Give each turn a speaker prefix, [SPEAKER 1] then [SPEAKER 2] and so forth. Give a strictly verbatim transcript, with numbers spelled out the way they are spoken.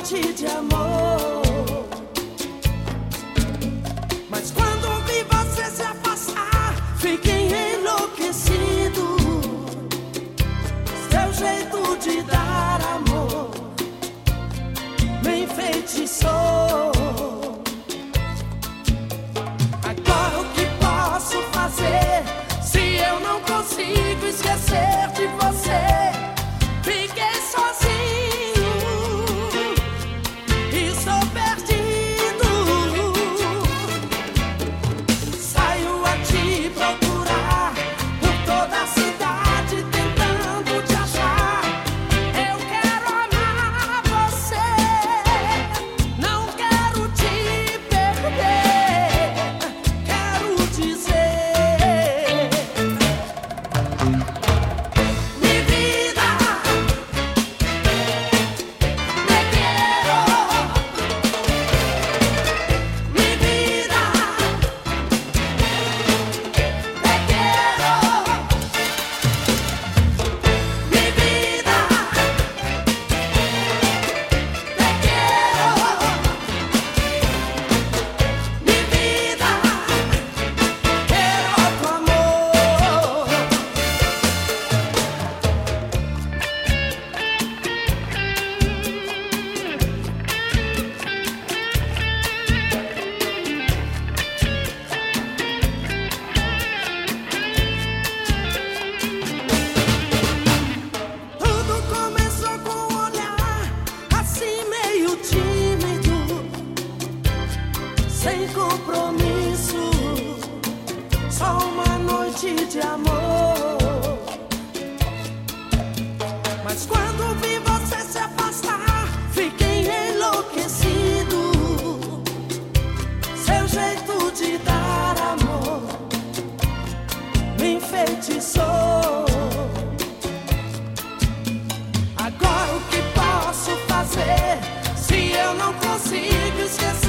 [SPEAKER 1] noite de amor. Mas quando vi você se afastar, fiquei enlouquecido. Seu jeito de dar amor me enfeitiçou. Agora o que posso fazer se eu não consigo esquecer de você? Fiquei sozinho e estou perdido. Saio a te procurar por toda a cidade, tentando te achar. Eu quero amar você, não quero te perder. Quero dizer: mi vida, te quiero. Mi vida, te quiero. Mi vida, te quiero. Mi vida, quero tu amor. Tudo começou com um olhar assim meio tímido, sem compromisso, só uma noite de amor. Mas quando vi você se afastar, fiquei enlouquecido. Seu jeito de dar amor me enfeitiçou. Agora o que posso fazer se eu não consigo esquecer?